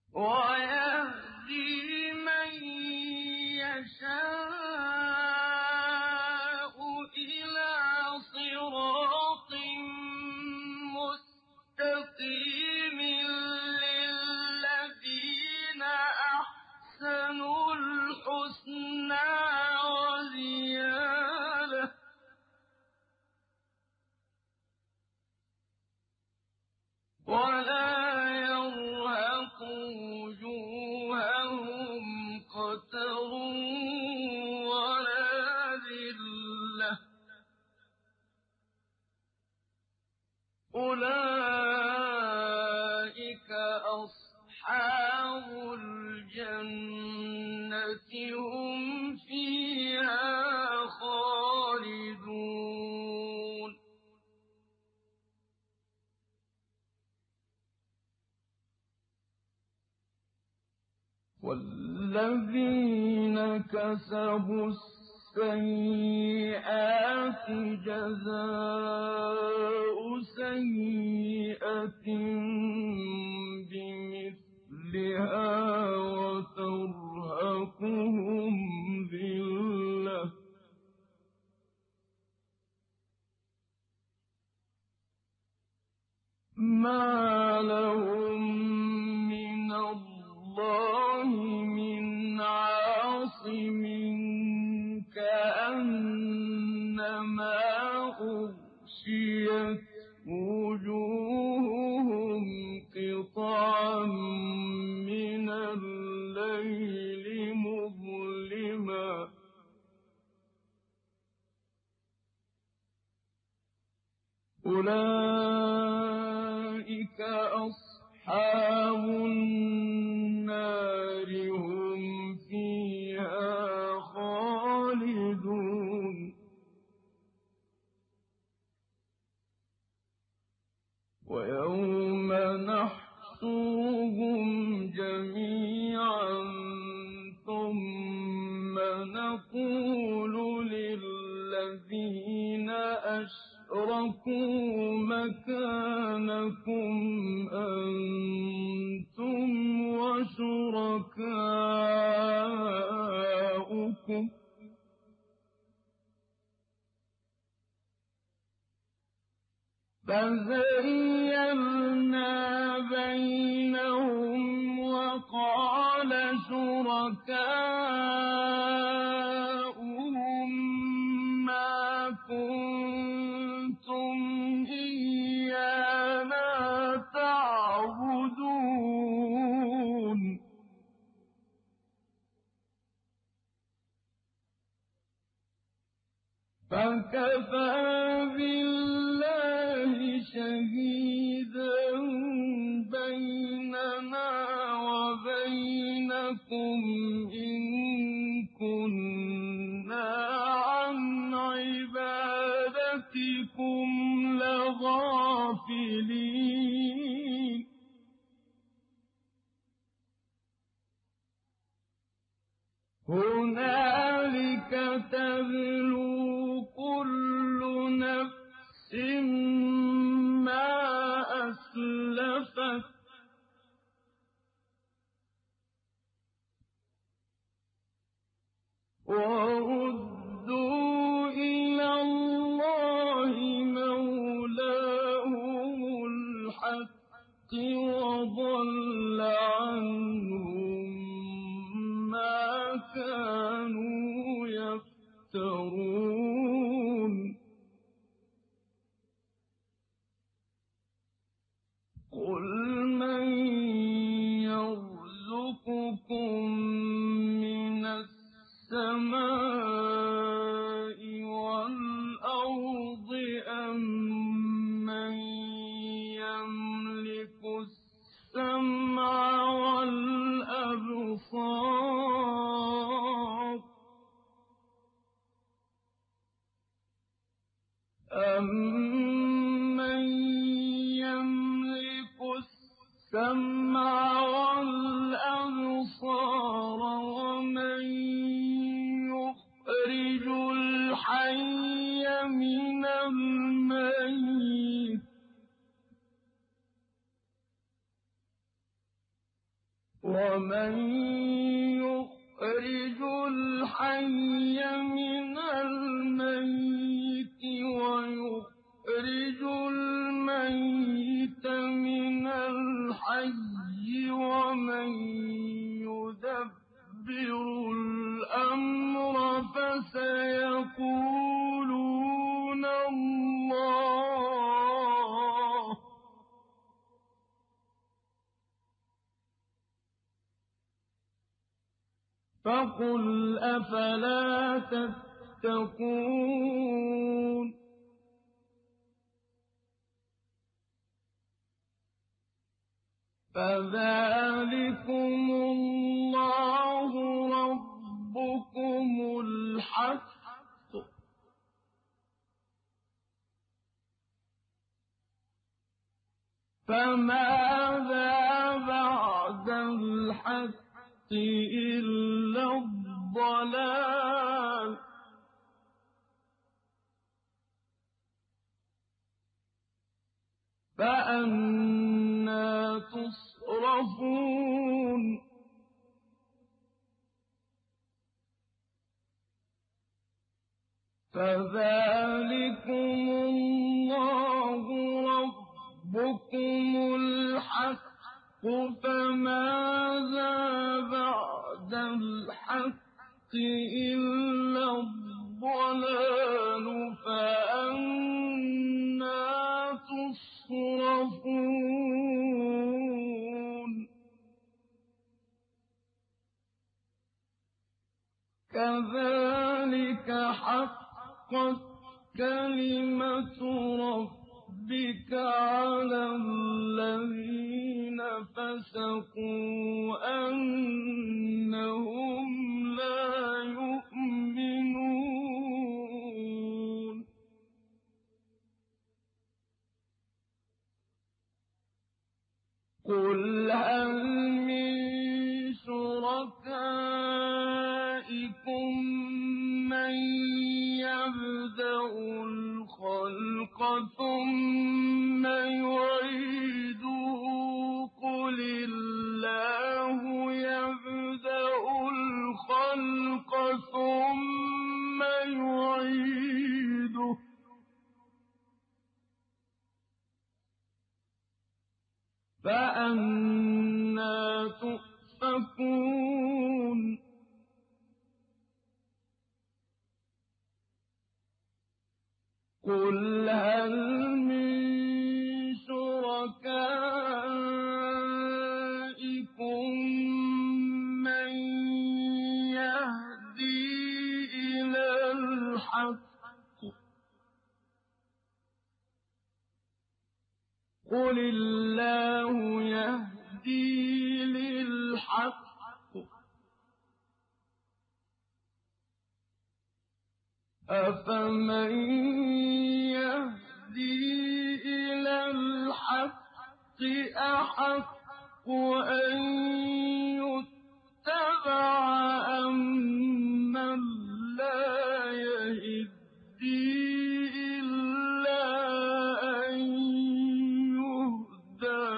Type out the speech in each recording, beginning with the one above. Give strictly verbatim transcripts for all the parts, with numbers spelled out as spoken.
ويهدي من يشاء إلى صراط مستقيم للذين أحسنوا الحسنى وزيادة ولا يرهق وجوههم قتر ولا ذلة أولئك أصحاب الجنة هم فيها خالدون والذين كسبوا السيئات جزاء سيئة بمثلها وترهقهم ذلة ما لهم من الله من عاصم كأنما أغشيت وجوههم قطعا من الليل مظلما أولئك أصحاب النار هم فيها خالدون ويوم نحشرهم جميعا ثم نقول للذين أشركوا مكانكم أنتم وشركاؤكم فزيّلنا بينهم وقال شركاؤهم ما كنتم إيانا تعبدون فكفى بالله شهيدا بيننا وبينكم إن كنا عن عبادتكم لغافلين هنالك تبلو كل نفس ما أسلفت وردوا إلى الله مولاهم الحق وضل عنهم ما كانوا يفترون قل من يرزقكم من السماء والأرض أم من يملك السمع والأبصار أَمَّن يَمْلِكُ السَّمْعَ وَالْأَبْصَارَ وَمَن يُخْرِجُ الْحَيَّ مِنَ الْمَيِّتِ ومن يخرج الحي من الميت ويخرج الميت من الحي ومن يدبر الأمر فسيقولون الله فقل أفلا تتقون فذلكم الله ربكم الحق فماذا بعد الحق إلا الضلال فأنى تصرفون فذلكم الله ربكم الحق فماذا بعد الحق إلا الضلال فأنى تصرفون كذلك حقت كلمة ربك على الذين فسقوا أنهم لا يؤمنون قل هل من شركائكم من يبدأ الخلق ثم يعيده قل الله يبدأ الخلق ثم يعيده فأنى تؤفكون قل هل من شركائكم من يهدي إلى الحق قل الله يهدي للحق أفمن يهدي إلى الحق أحق أن يتبع أمن لا يهدي إلا أن يهدى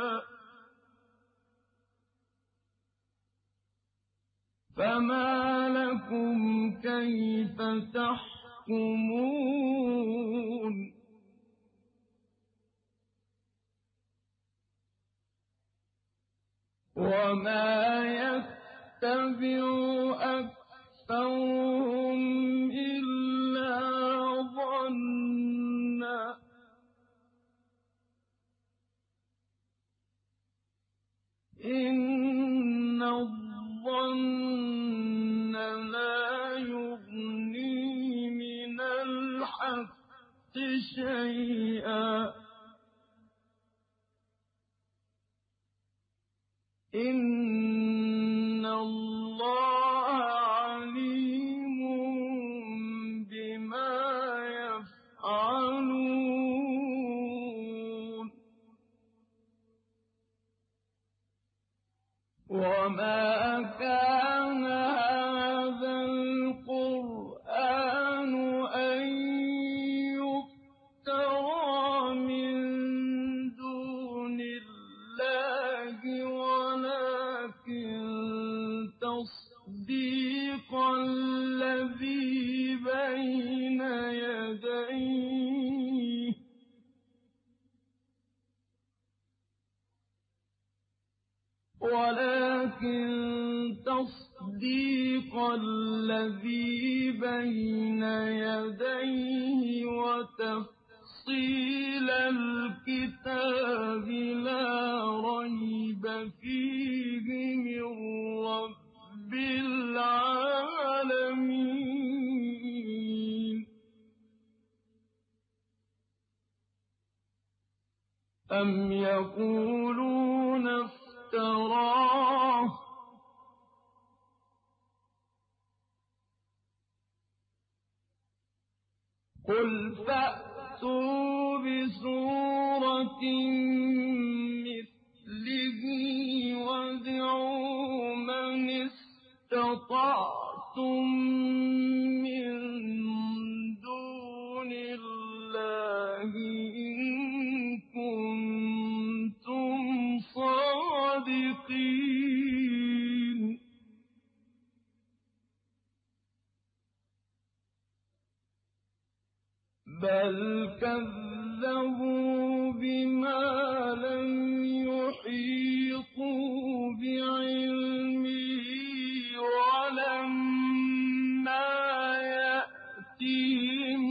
فما لكم كيف تحكمون وما يتبع أكثرهم إلا ظنا إن الظن لا يغني من الحق شيئا إن الله عليم بما يفعلون وما كان هذا القرآن أن يفترى من دون الله ولكن تصديق الذي بين يديه ولكن تصديق الذي بين يديه وتفصيل الكتاب لا ريب فيه من رب العالمين أم يقولون افتراه قل فأتوا بسورة مثله وادعوا من استطعتم من دون الله إن كنتم صادقين بل كذبوا بما لم يحيطوا بعلمه ولما يأتهم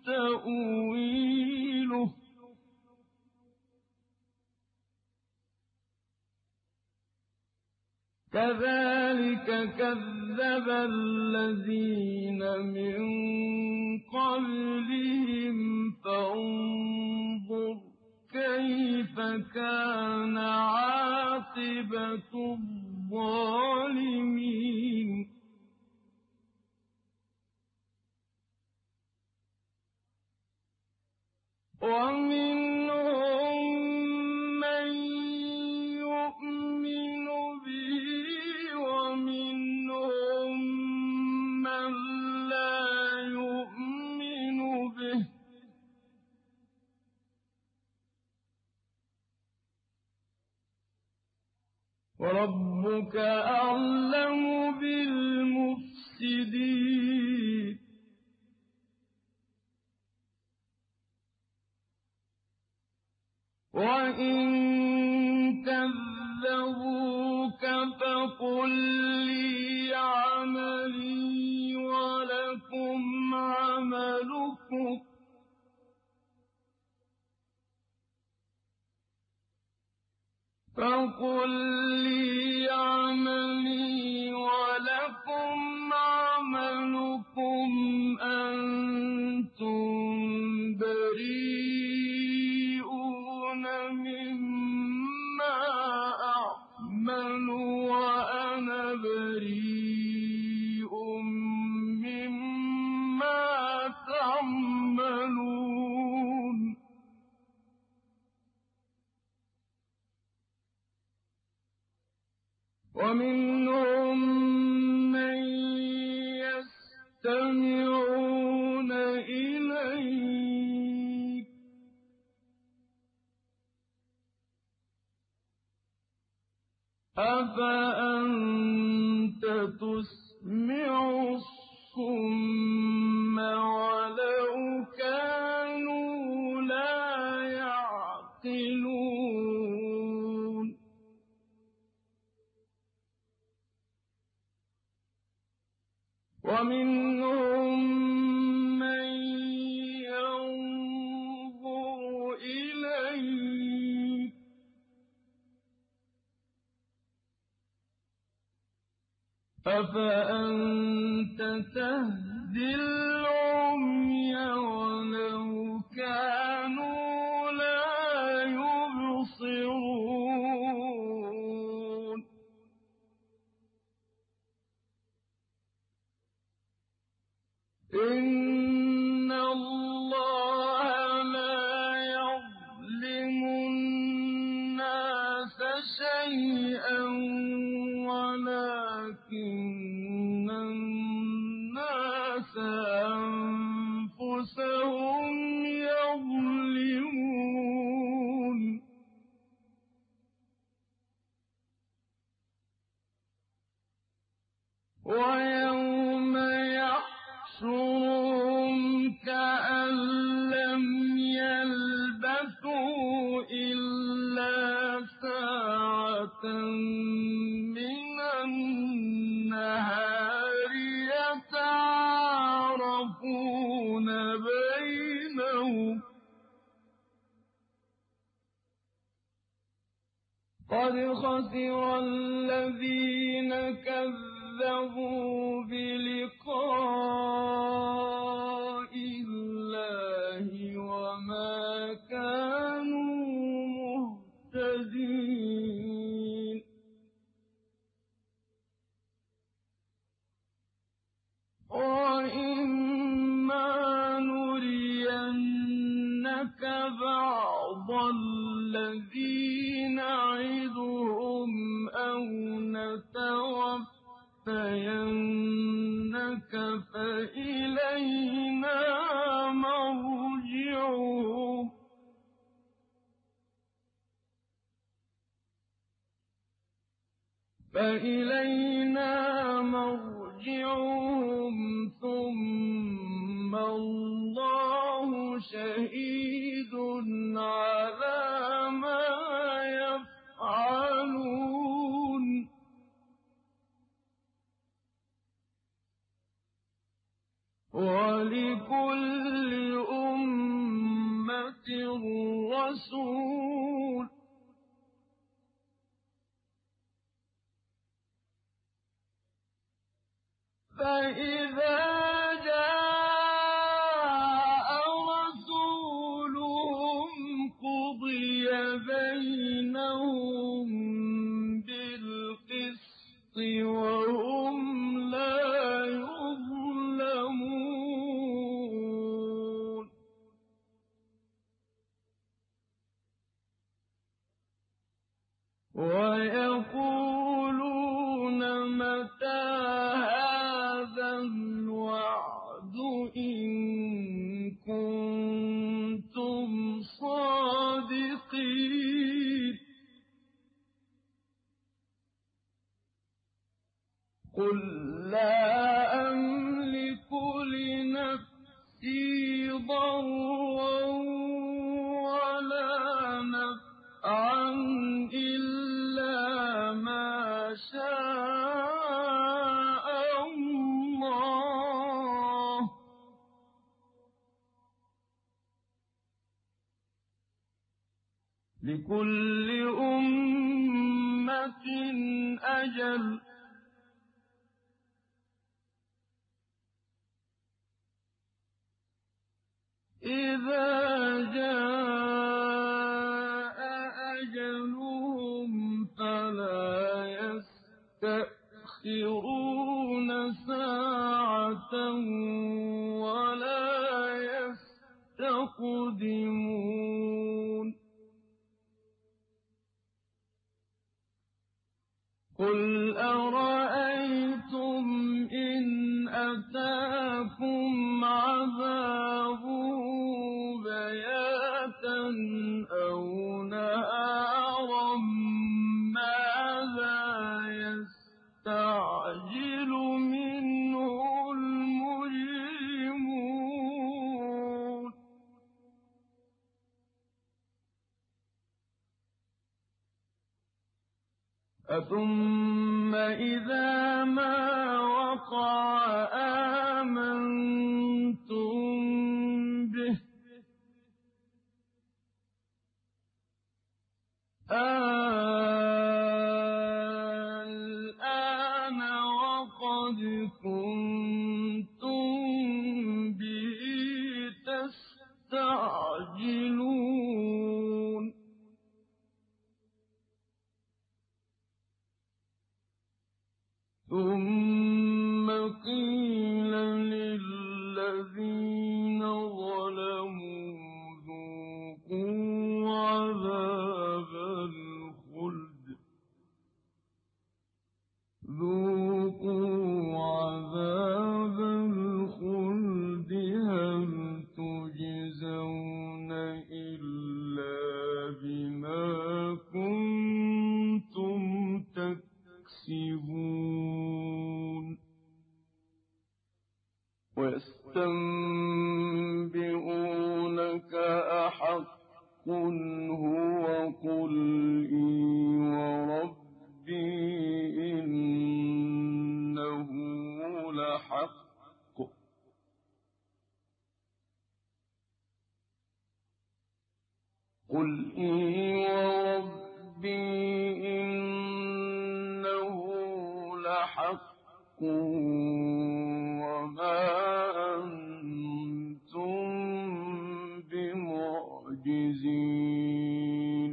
تأويله كذلك كذب الذين من قبلهم فانظر كيف كان عاقبة الظالمين ومنهم من يؤمن به ومنهم من لا يؤمن به وربك أعلم بالمفسدين وإن كذبوك فقل لي عملي ولكم عملكم فقل لي عملي ولكم عملكم أنتم بريئون مما أعمل وأنا بريء مما تعملون ومنهم من يستمعون إليك أفأنت تسمع الصم ولو كانوا لا يعقلون ومنهم من ينظر إليك أفأنت تهدي العمي ولو كانوا لا يبصرون إن الله لا يظلم الناس شيئا ولكن الناس أنفسهم يظلمون ويوم يحشرهم كأن لم يلبثوا إلا ساعة من النهار يتعارفون بينهم قد خسر الذين كذبوا بلقاء الله وما كانوا مهتدين وإما نرينك بعض الذي نعدهم أو نتوفينك فإلينا مرجعهم فإلينا مرجعهم ثم الله شهيد على ما يفعلون ولكل أمة رسول فإذا جاء رسولهم قضي بينهم بالقسط وهم لا يظلمون ويقولون متى هذا الوعد إن كنتم صادقين قل لا أملك لنفسي ضرا ولا نفعا إلا ما شاء الله لكل أمة أجل إذا جاء أجلهم فلا يستأخرون ساعة ولا يستقدمون قل أرأيتم إن أتاكم عذابه بياتا أو نهارا ماذا يستعجل منه المجرمون أثم إذا ما وقع آمنتم به الآن وقد كنتم به تستعجلون ثم قيل للذين ظلموا ذوقوا عذاب الخلد ذوقوا عذاب الخلد هل تجزون إلا بما كنتم تكسبون حق وما أنتم بمعجزين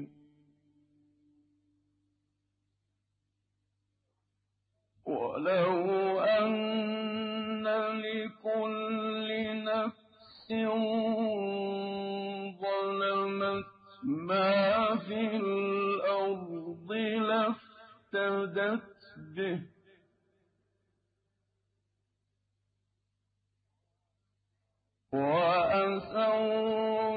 ولو أن لكل نفس ظلمت ما في الأرض لافتدت به وأسروا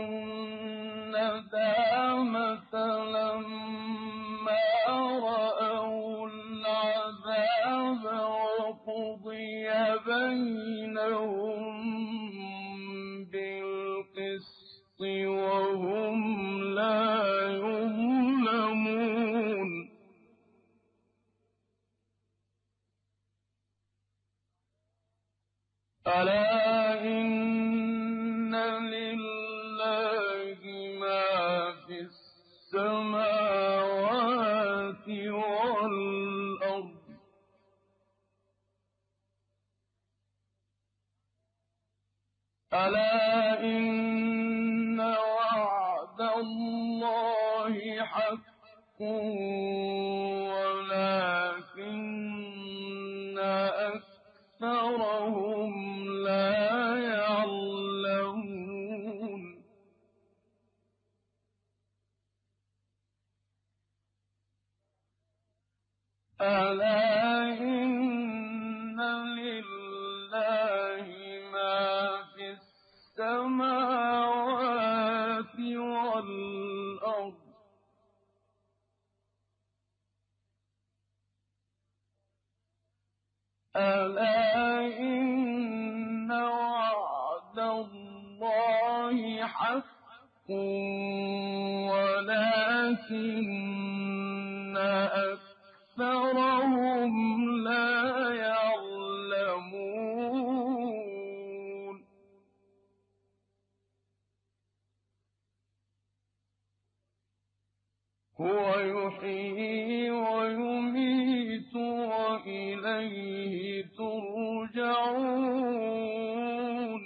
الندامة لما رأوا العذاب وقضي بينهم بالقسط وهم لا يظلمون ألا إن لله ما في السماوات والأرض ألا إن وعد الله حق ولكن أكثرهم لا يعلمون ألا إن لله ما في السماوات والأرض ألا إن وعد الله حق ولكن أكثرهم لا يعلمون هو يحيي ويميت وإليه ترجعون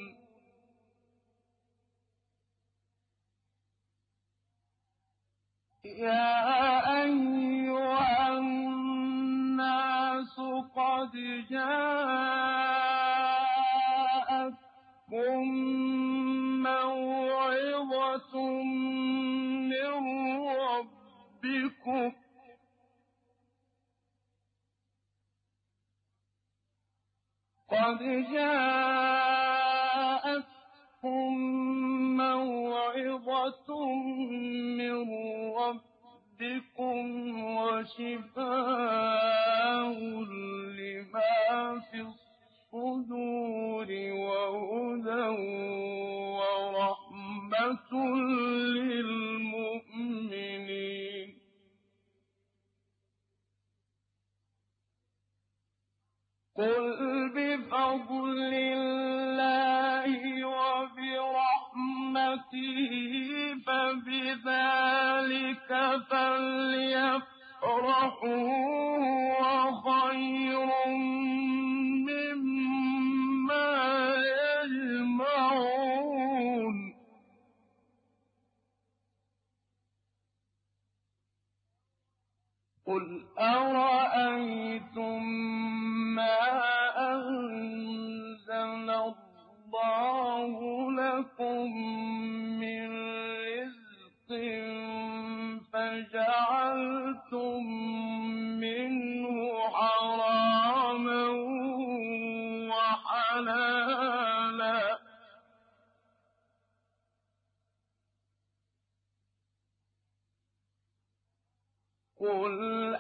يا أيها الناس قد جاءتكم موعظة من ربكم قد جاءتكم موعظة من ربكم وشفاء لما في الصدور وهدى ورحمة للمؤمنين قل بفضل الله وبرحمته فبذلك فليفرحوا وخير مما يجمعون قل أرأيتم ما أنزل الله لكم من رزق فجعلتم منه حراما وحلالا قل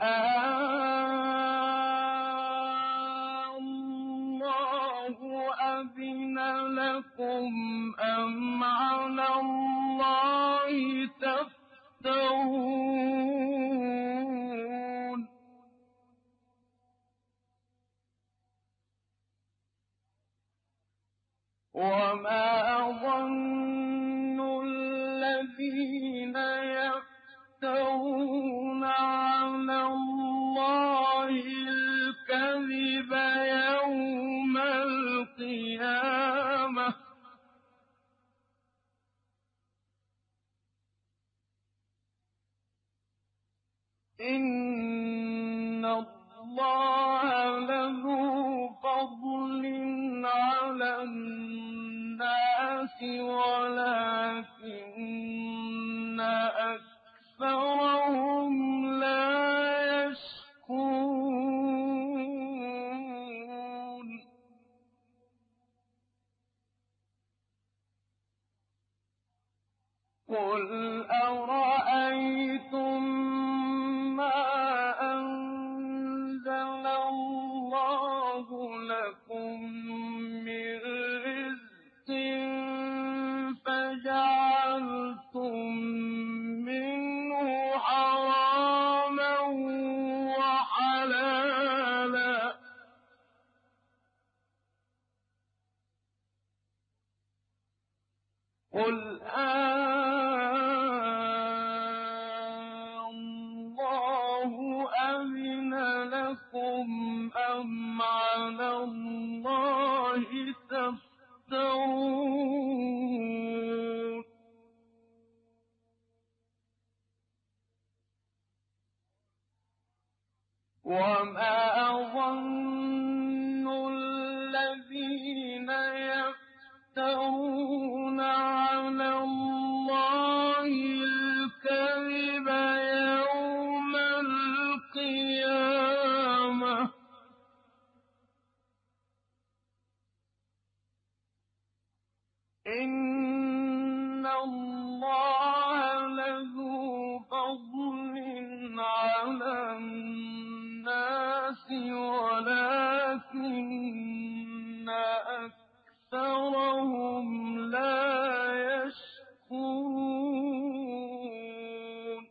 الله أذن لكم أم على الله تفترون وما ظن الذين يفترون على الله الكذب يوم القيامة إن الله لذو فضل على الناس ولكن أكثرهم لا يشكرون قل أرأيتم ما أنزل الله لكم من رزق فجعلتم منه حراما وحلالا قل الله أذن لكم أم على الله تفترون وما ظن الذين يفترون على الله الكذب يوم القيامة إن الله لذو فضل على الناس ولكن أكثرهم لا يشكرون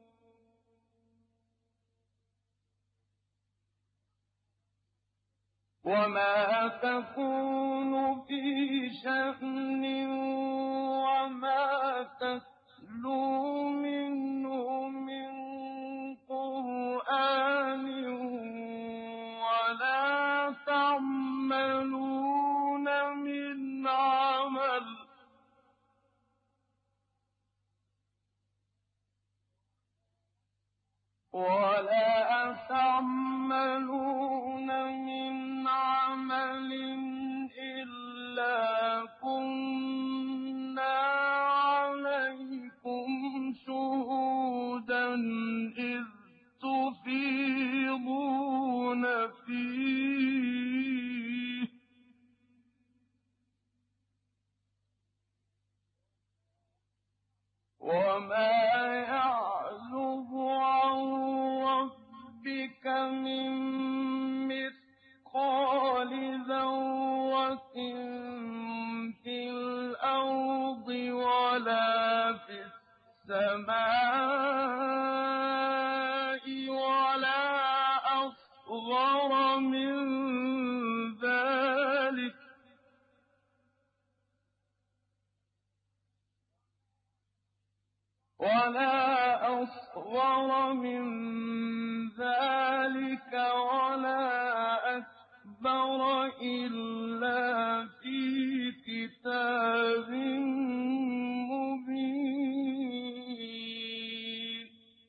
وما تكون في شأن وما تتلو منه من قرآن ولا تعملون من عمل ولا تعملون من عمل إلا كنا عليكم شهودا إذ تفيضون فيه وما يعزب عن ربك من مثقال ذرة في الأرض ولا في السماء ولا أصغر من ذلك ولا أصغر من ذلك ولا أكبر إلا في كتاب مبين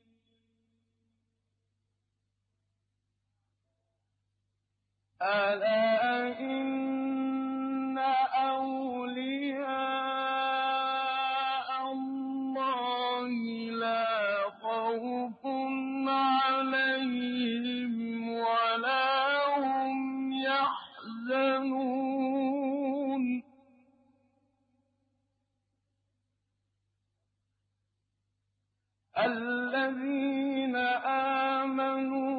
ألا إن أولياء الله لا خوف عليهم ولا هم يحزنون الذين آمنوا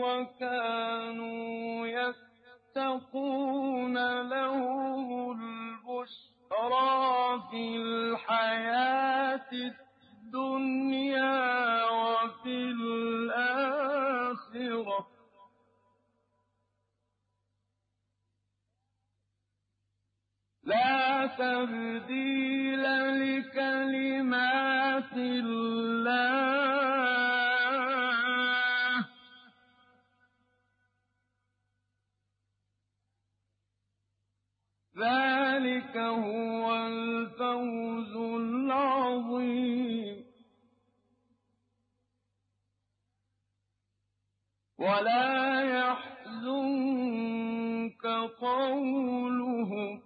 وكانوا يتقون لهم البشرى في الحياة الدنيا وفي الآخرة لا تبديل لكلمات الله ذلك هو الفوز العظيم. ولا يحزنك قولهم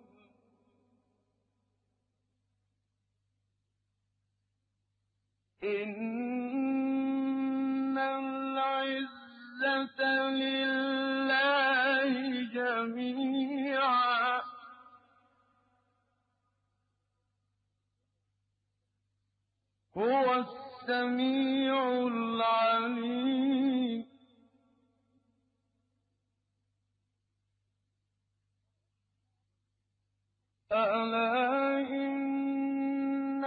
إن العزة لله جميعا هو السميع العليم. ألا إن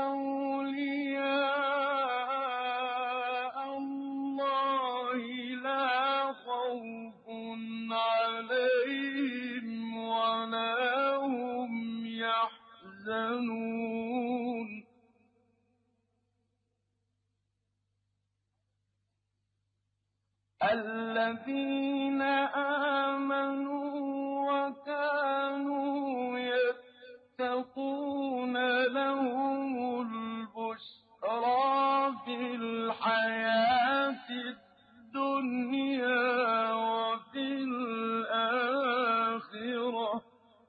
أولياء الله لا خوف عليهم ولا هم يحزنون الذين آمنوا وكانوا يتقون لهم البشرى في الحياة الدنيا وفي الآخرة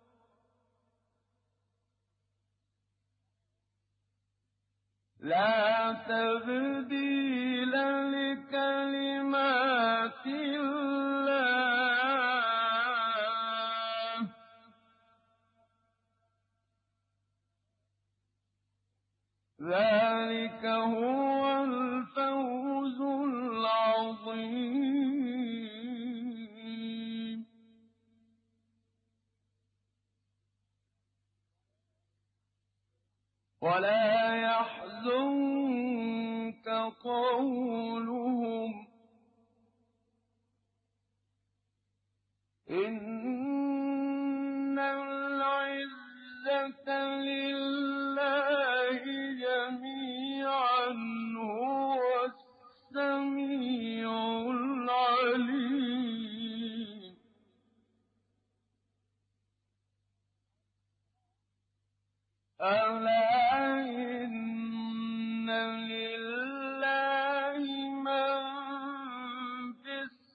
لا تبديل لكلمات الله ذلك هو الفوز العظيم. ولا يحزنك قولهم إن العزة لله جميعا هو السميع العليم. ألا إن لله من في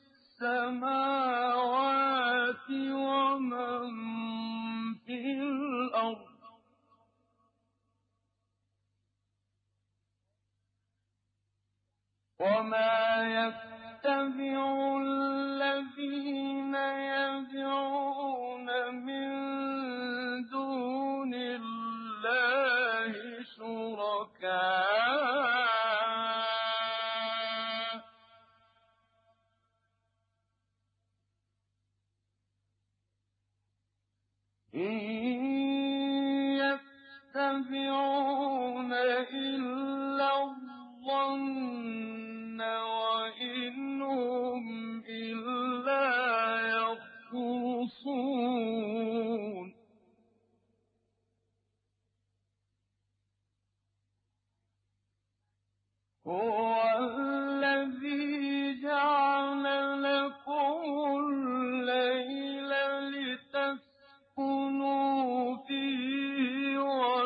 السماوات ومن في الأرض وما يتبع الذين يدعون من دون الله شركاء إن يتبعون إلا الظن وإن هم إلا يخرصون هو الذي جعل لكم الليل لتسكنوا فيه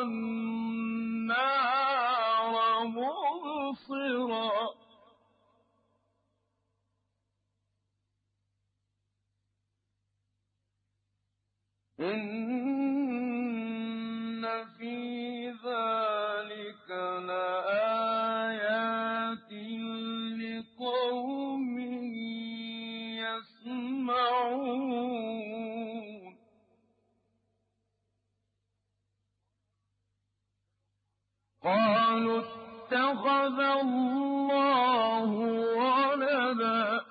والنهار مبصرا إن في ذلك لآيات لقوم يسمعون قالوا اتخذ الله ولدا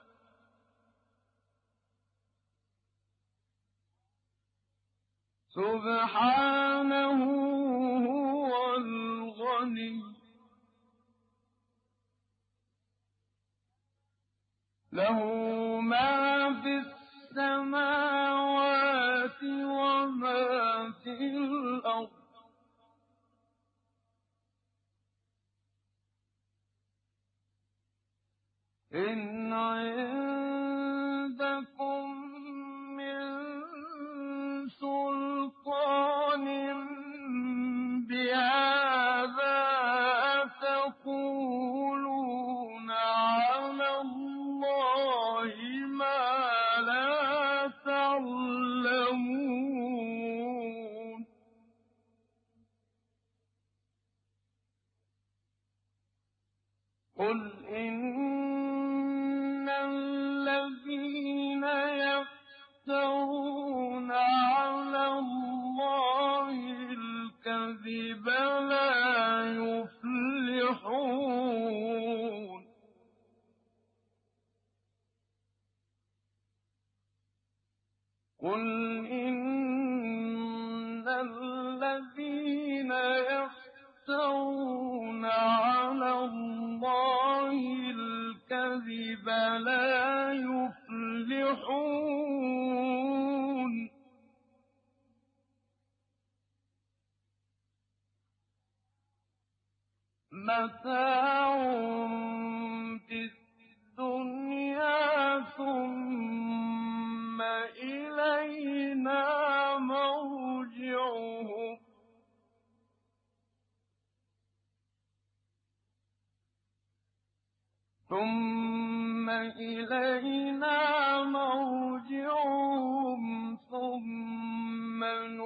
سبحانه هو الغني له ما في السماوات وما في الأرض إن عندكم من سلطان قل إن الذين يفترون على الله الكذب لا يفلحون متاع في الدنيا ثم إلينا مرجعهم ثم إلينا مرجعهم ثم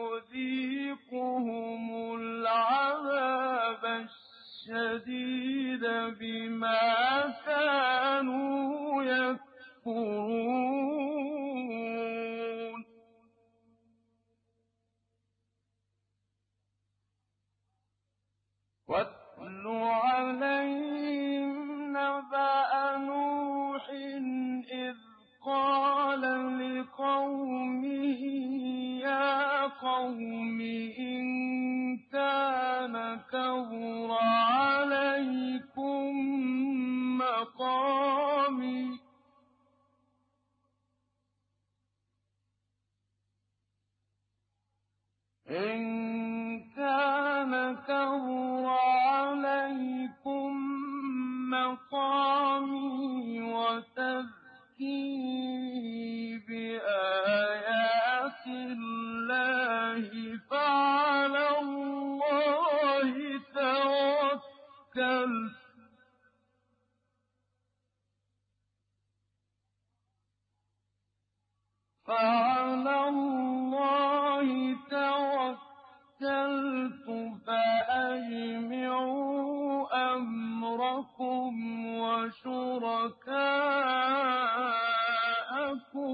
نذيقهم العذاب الشديد بما كانوا يكفرون واتل عليهم نبأ نوح إذ قال لقومه يا قوم إن كان كبر عليكم مقامي إن كان كبر عليكم مقامي وتذكيري بآيات الله فعلى الله توكلت فعلى الله توكلت فأجمعوا أمركم وشركاءكم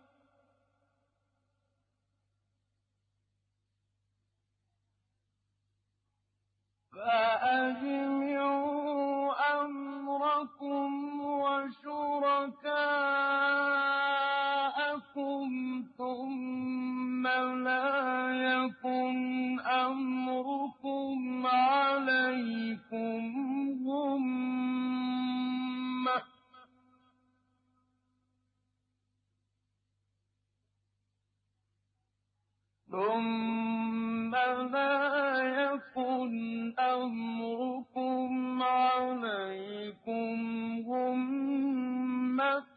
فأجمعوا أمركم وشركاءكم ثم لا يكن أمركم عليكم غمة ثم لا يكن أمركم عليكم غمة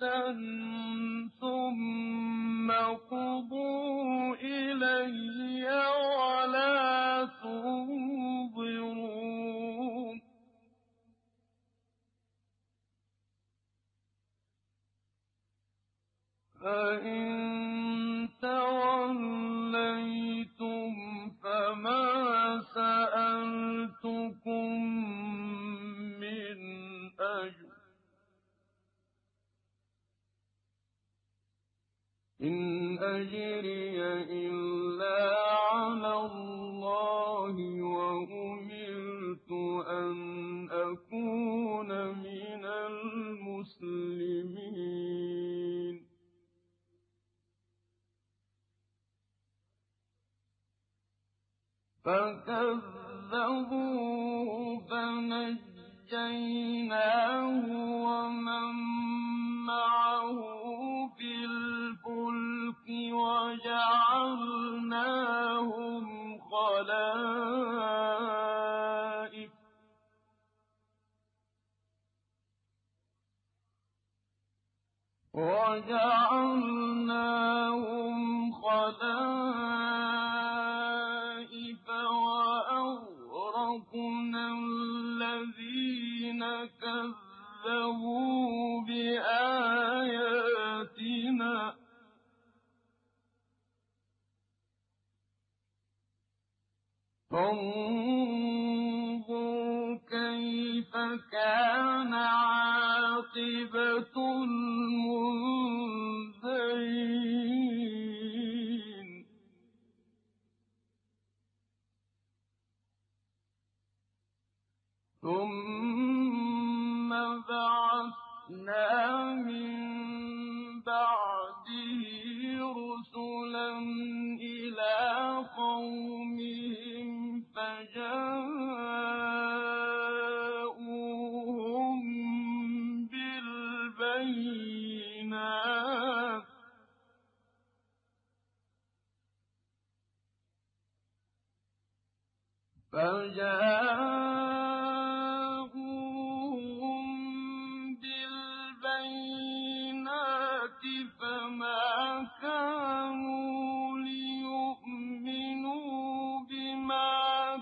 ثم قضوا إلي ولا تنظرون فإن توليتم فما سألتكم من أجر إن أجري إلا على الله وأمرت أن أكون من المسلمين فكذبوه فنجيناه ومن معه في الفلك وجعلناهم خلائف وجعلناهم خلائف وأغرقنا الذين كذبوا بآياتنا فانظر كيف كان عاقبة المنذرين ثم بعثنا من بعده رسلا فجاءوهم بالبينات فما كانوا ليؤمنوا بما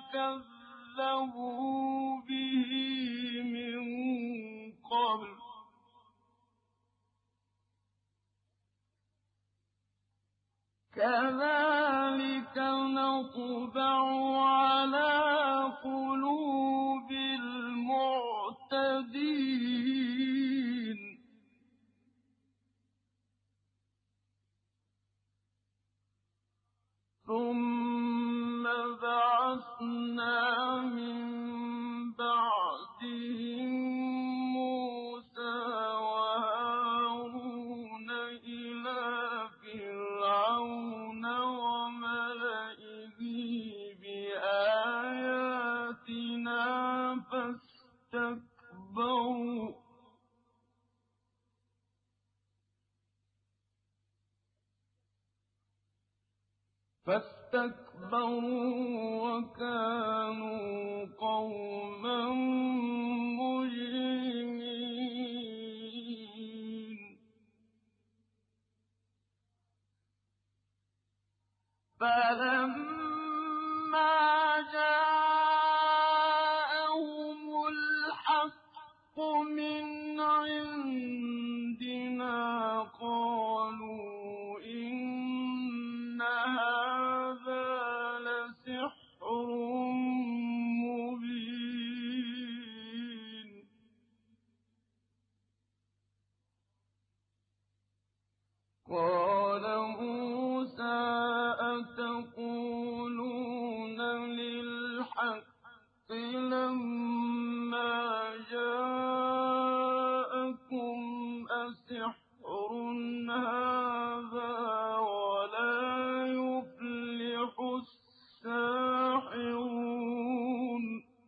كذبوا به من قبل كذلك نطبع على قلوب المعتدين ثم بعثنا من بعدهم موسى وهارون إلى فرعون وملئه بآياتنا فاستكبروا فاستكبروا وكانوا قوما مجرمين فلما جاءهم الحق من عندنا قالوا إن هذا لسحر مبين قال موسى أتقولون للحق لما جاءكم أسحر هذا ولا يفلح الساحرون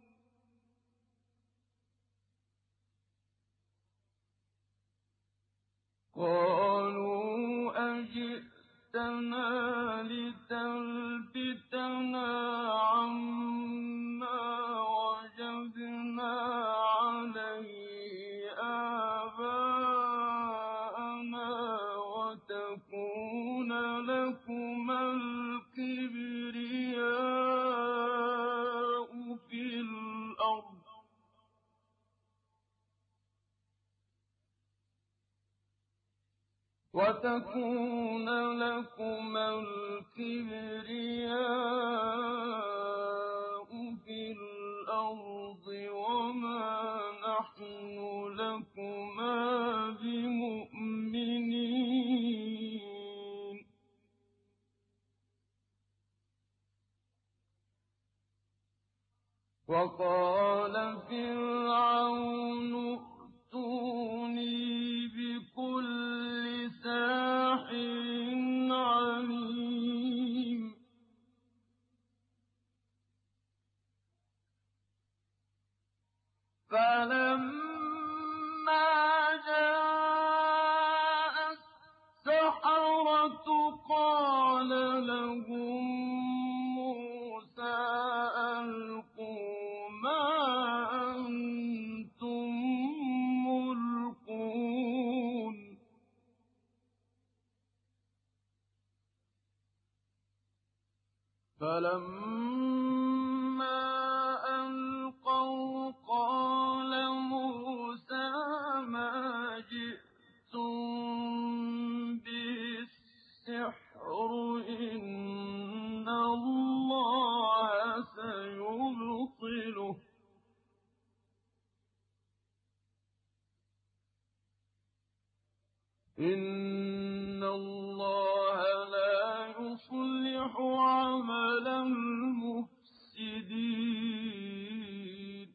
قالوا أجئتنا لتلفتنا عما وجدنا عليه آباءنا وتكون لكما الكبرياء في الأرض وتكون لكما الكبرياء في الأرض وما نحن لكما بمؤمنين وقال فرعون ائتوني بكل ساحر عليم فلما جاء السحرة قال لهم موسى ألقوا ما أنتم ملقون فلما ألقوا قال موسى ما جئتم به السحر إن الله سيبطله إن الله لا يصلح عمل المفسدين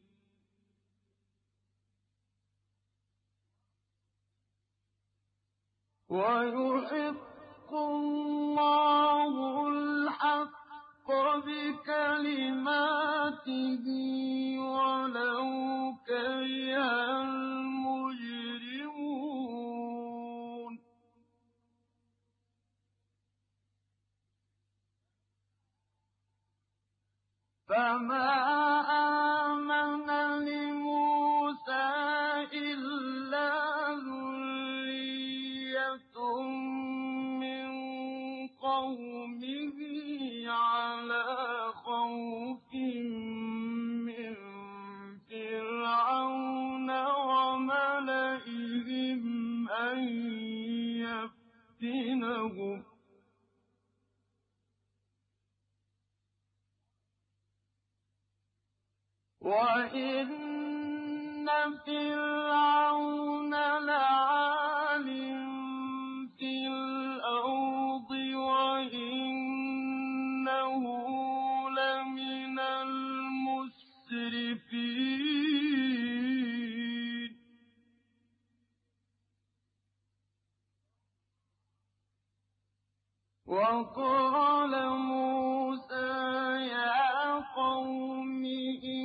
ويحق الله الحق بكلماته ولو كره المجرمون فما آمن لموسى إلا ذرية من قومه على خوف من فرعون وملئهم أن يفتنهم وَإِنَّ فِرْعَوْنَ لَعَالٍ فِي الْأَرْضِ وَإِنَّهُ لَمِنَ الْمُسْرِفِينَ وَقَالَ مُوسَى يَا قَوْمِ إِن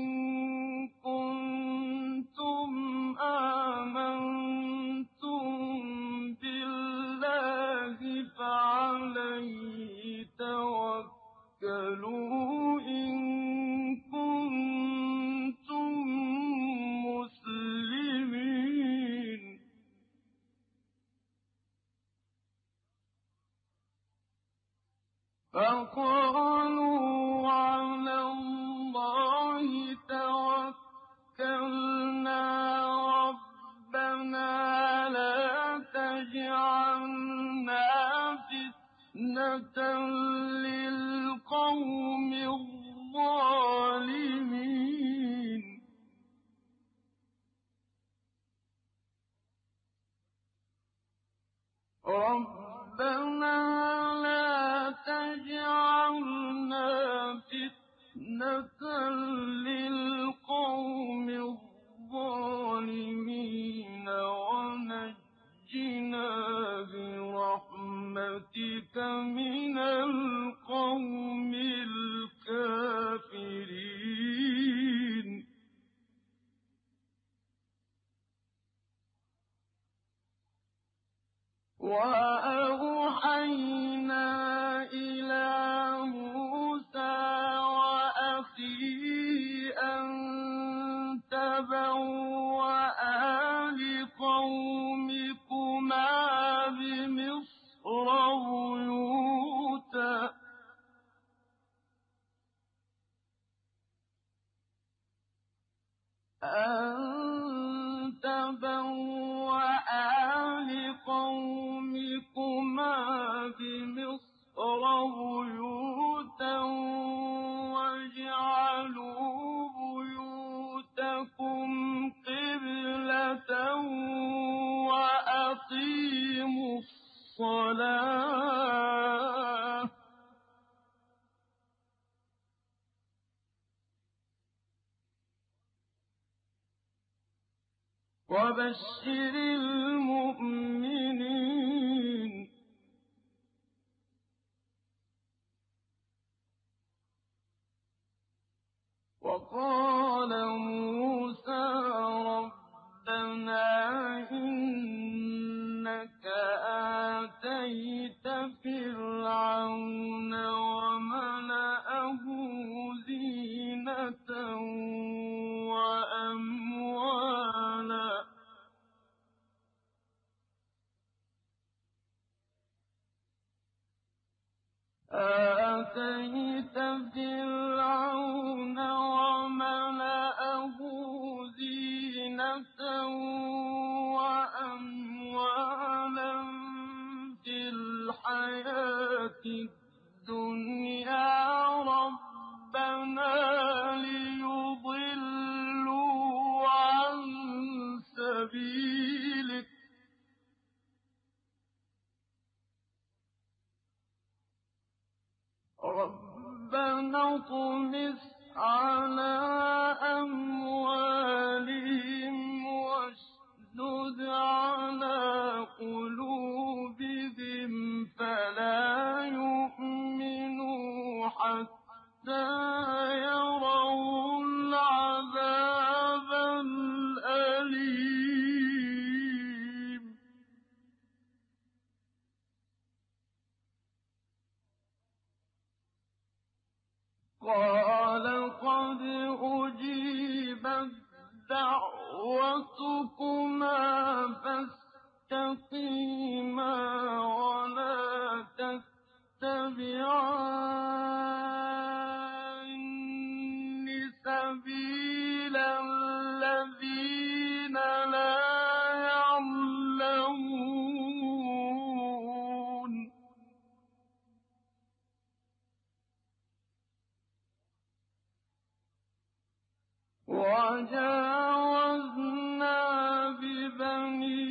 كُنتُمْ آمَنتُم بِاللَّهِ فَعَلَيْهِ تَوَكَّلُوا إِن كُنتُم مُّسْلِمِينَ فَقَالُوا عَلَى اللَّهِ تَوَكَّلْنَا رَبَّنَا لَا تَجْعَلْنَا فِتْنَةً لِّلْقَوْمِ الظَّالِمِينَ رَبَّنَا لَا تَجْعَلْنَا فِتْنَةً لِّلْقَوْمِ الظَّالِمِينَ وَنَجِّنَا بِرَحْمَتِكَ مِنَ الْقَوْمِ الْكَافِرِينَ وَأَوْحَيْنَا إِلَىٰ مُوسَىٰ وَأَخِيهِ أَن تَبَوَّآ لِقَوْمِكُمَا بِمِصْرَ بُيُوتًا أَن تَبَوَّآ لِقَوْمِكُمَا بِمِصْرَ بُيُوتًا وَاجْعَلُوا بُيُوتَكُمْ قِبْلَةً وَأَقِيمُوا الصَّلَاةَ وَبَشِّرِ الْمُؤْمِنِينَ وَقَالَ مُوسَىٰ رَبَّنَا إِنَّكَ آتَيْتَ فِرْعَوْنَ وَمَلَأَهُ زِينَةً وَأَمْوَالًا آتَيْتَ فِرْعَوْنَ وَمَلَأَهُ زِينَةً وَأَمْوَالًا فِي الْحَيَاةِ الدُّنْيَا رَبَّنَا لِيُضِلُّوا عَن سَبِيلِكَ رَبَّنَا اطْمِسْ عَلَىٰ أَمْوَالِهِمْ وَاشْدُدْ عَلَىٰ قُلُوبِهِمْ فَلَا يُؤْمِنُوا حَتَّىٰ يَرَوُا الْعَذَابَ الْأَلِيمَ قَالَ دعوتكما فاستقيما ولا تتبعان سبيل الذين لا يعلمون وجاوزنا ببني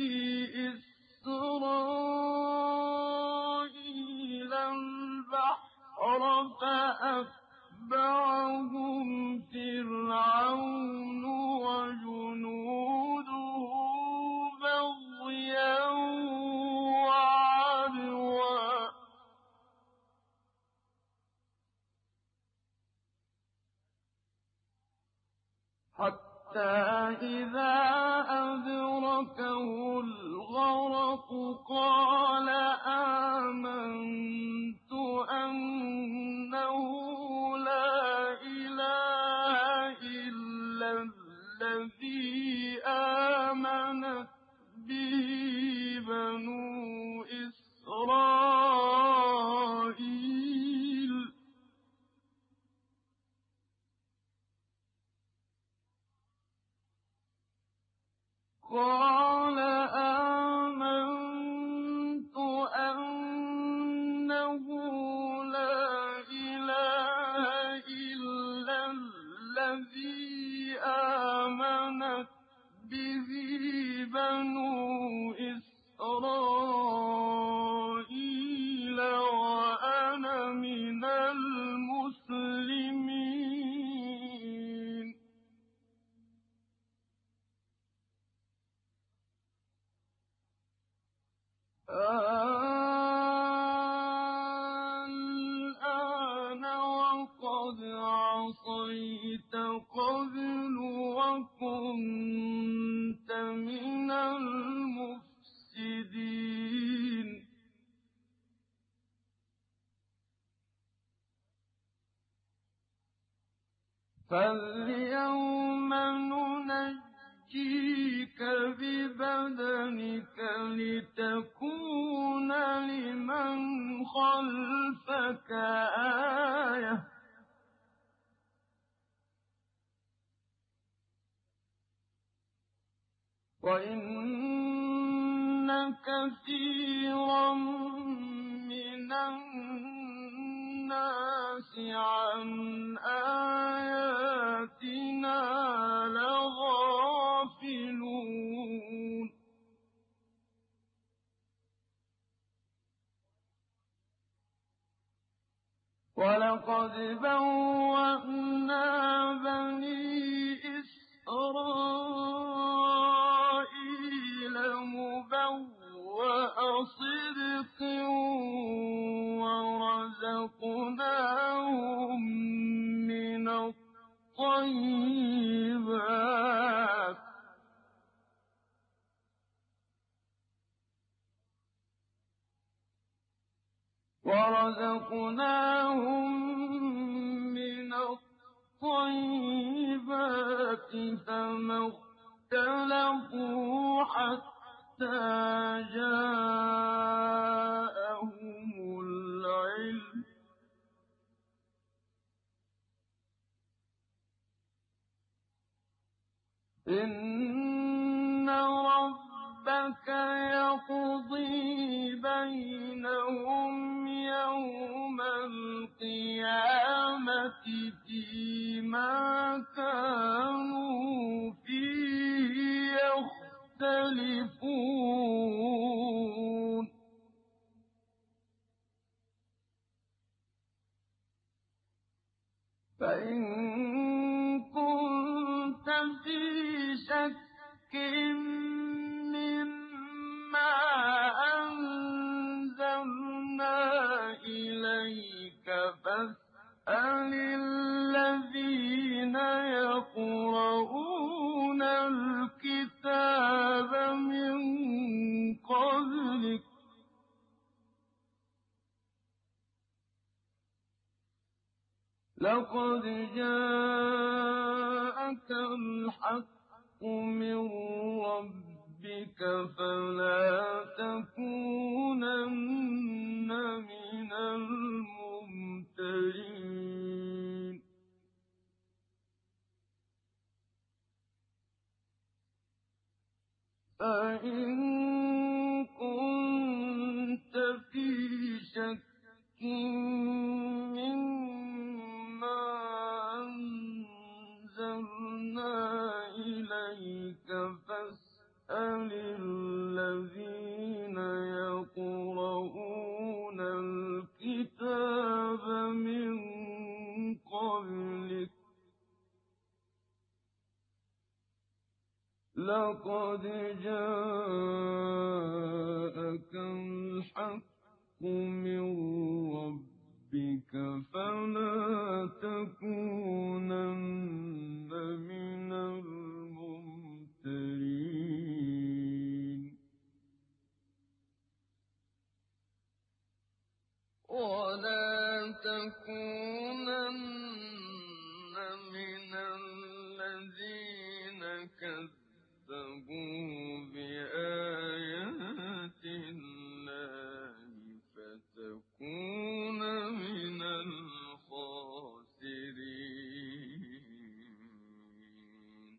إسرائيل البحر فأتبعهم فرعون وجنوده بغيا وعدوا حتى إذا أدركه الغرق قال آمنت أنه لا إله إلا الذي آمنت به بنو إسرائيل قال آمنت أنه لا إله إلا الذي آمنت به بنو إسرائيل وأنا من المسلمين الآن وقد عصيت قبل وكنت من المفسدين فاليوم ننجيك ببدنك لتكون لمن خلفك آية وإن كثيرا من الناس عن آياتنا لغافلون ولقد بوأنا بني إسرائيل مبوأ صدق ورزقناهم من الطيبات ورزقناهم من الطيبات فما اختلفوا حتى جاءهم العلم إن ربك يقضي بينهم يوم القيامة فيما كانوا فيه يختلفون فإن كنت في شك مما أنزلنا إليك فاسأل الذين يقرؤون الكتاب من قبلك لقد جاءك الحق من ربك فلا تكونن من الممترين فإن كنت في شك مما أنزلنا إليك فاسأل الذين يقرؤون الكتاب من قبلك لقد جاءك الحق من ربك فلا تكونن من الممترين ولا تكونن من الذين كذبوا بآيات الله فتكون من الخاسرين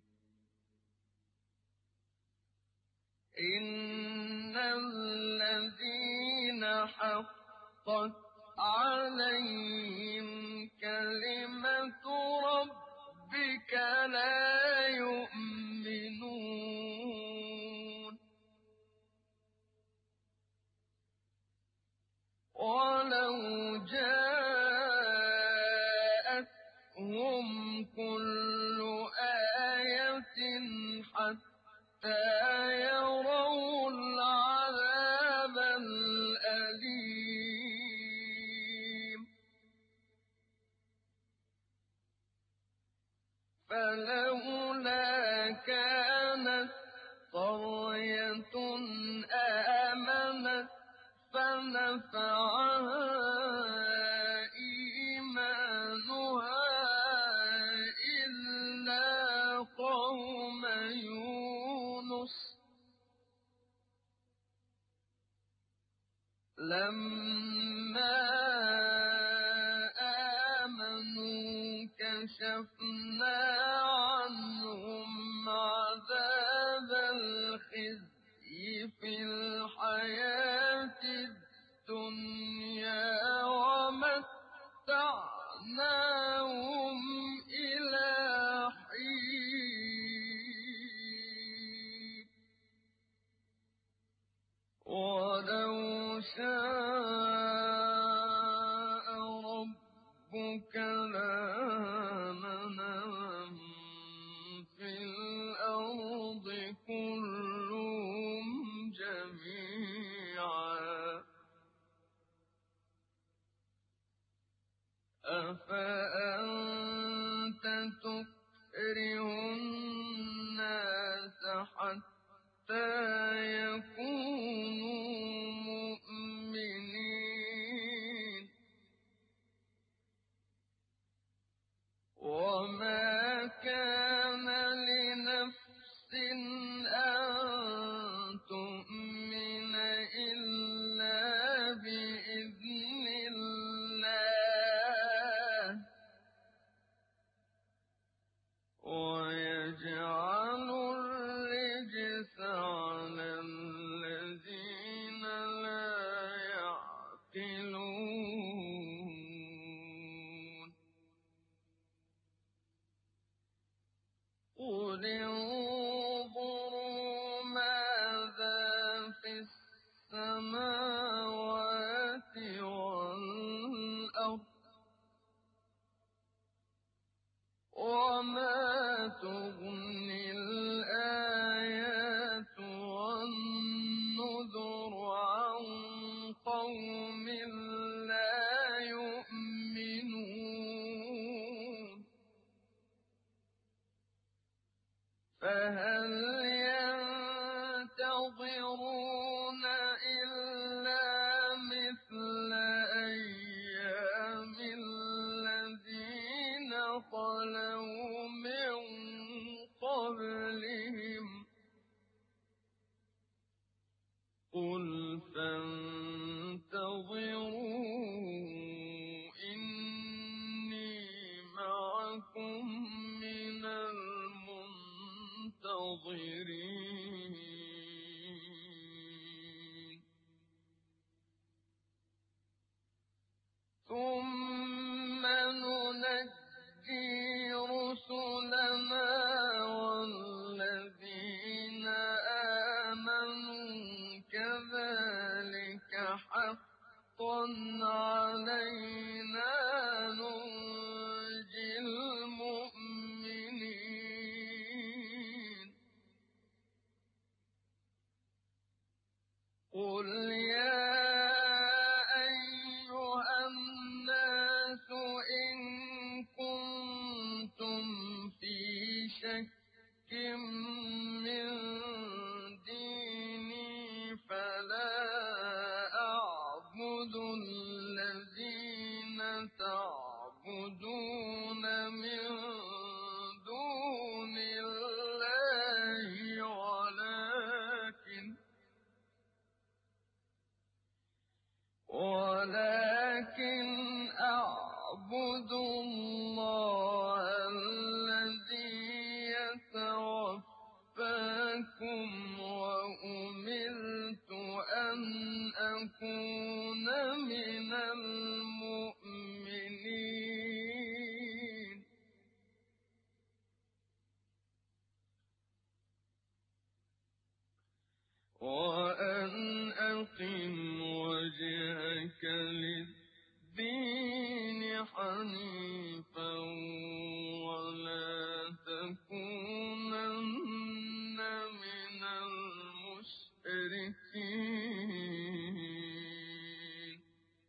إن الذين حقت عليهم كلمة ربك لا يؤمنون ولو جاءتهم كل آية حتى يروا العذاب الأليم فلولا كانت قرية آمنت فنفعها إيمانها إلا قوم يونس لما آمنوا كشفنا عنهم عذاب الخزي في الحياة الدنيا ومتعناهم إلى حين ولو شاء ربك لآمن من في الأرض كلهم جميعا أفأنت تكره الناس حتى يكونوا مؤمنين وما كان لنفس أن تؤمن إلا بإذن الله ثم ننجي رسلنا والذين آمنوا كذلك حقا علينا ننجي المؤمنين. قل يا أيها الناس إن كنتم في شك من ديني فلا أعبد الذين تعبدون من دون الله ولكن ولكن أعبد الله الذي يتوفاكم وأمرت أن أكون من المؤمنين. وأن أقم وجهك للدين حنيفا ولا تكونن من المشركين.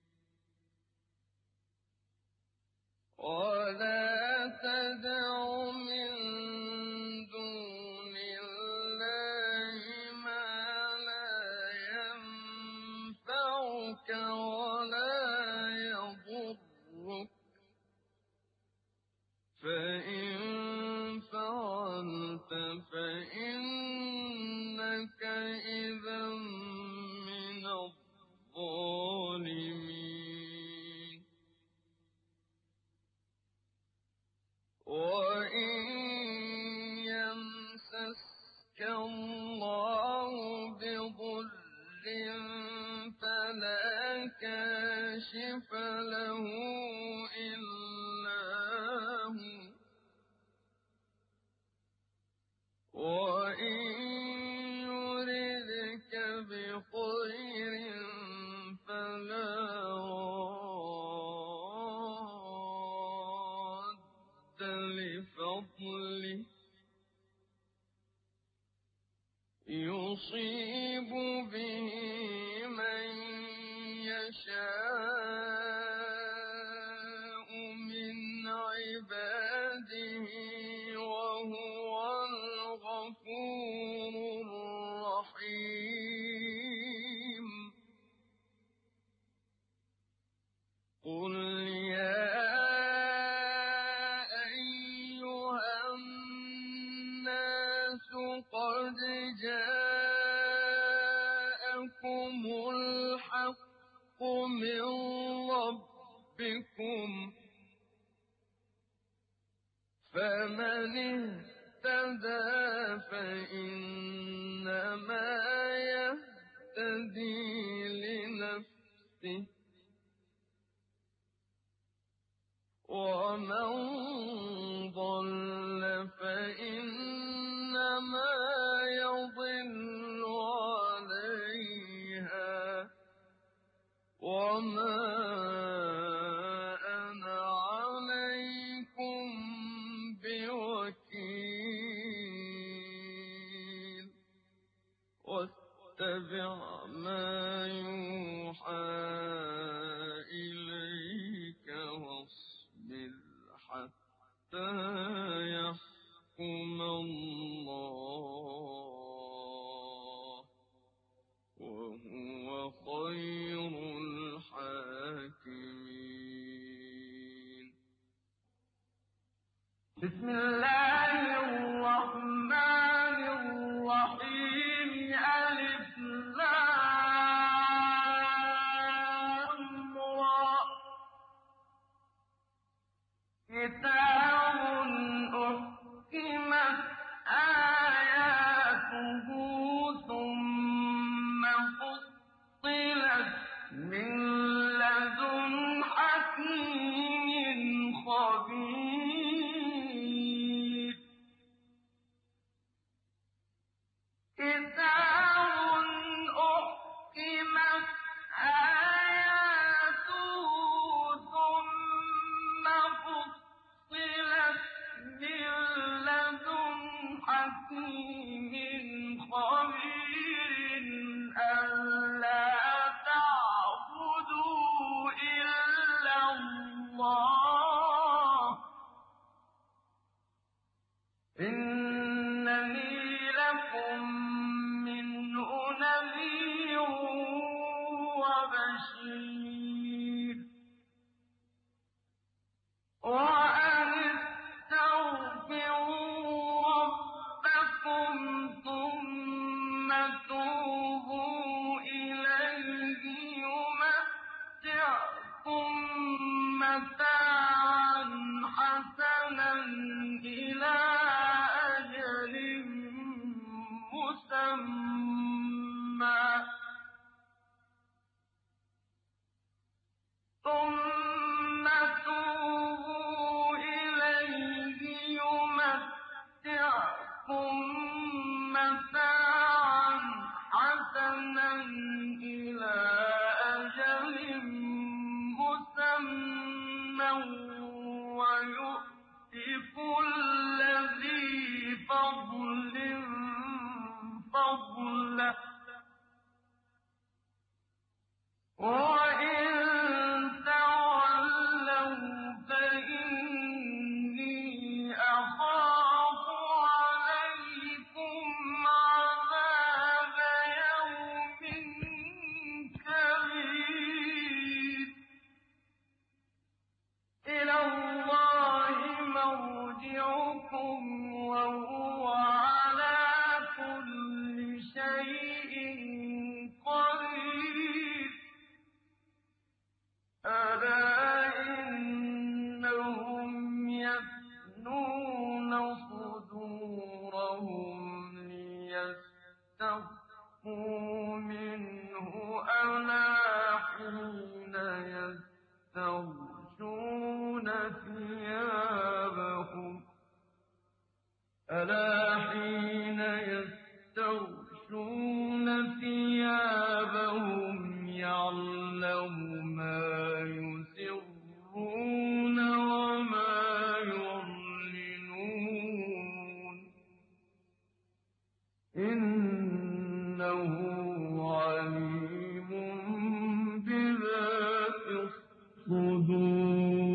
ولا تدع من دون الله ما لا ينفعك ولا يضرك، فإن فعلت فإنك إذا من الظالمين. وإن يمسسك الله بضر فلا كاشف له إلا هو، وإن يردك بخير فلا راد لفضله يصيب به من يشاء من عباده وهو الغفور الرحيم. قل يا أيها الناس قد جاءكم الحق من ربكم، فمن اهتدى فإنما يهتدي لنفسه، ومن ضل فإنما يضل عليها وما أنا عليكم بوكيل. واتبع ما يوحى إليك واصبر حتى يحكم الله وهو خير الحاكمين. بسم الله الرحمن الرحيم. ألف لام را. كتاب أحكمت آياته ثم فصلت من لدن حكيم متاعا حسنا إلى أجل مسمى ثم توبوا إليه يمتعكم متاعا حسنا إلى أجل مسمى ويؤت كل ذي فضل فضله وإن تولوا فإني أخاف عليكم عذاب يوم كبير إلى الله مرجعكم وهو على كل شيء قدير ألا إنهم يثنون صدورهم ليستخفوا منه ألا حين يستغشون ثيابهم ألا حين يستغشون ثيابهم يعلم ما يسرون وما يعلنون إنه عليم بذات الصدور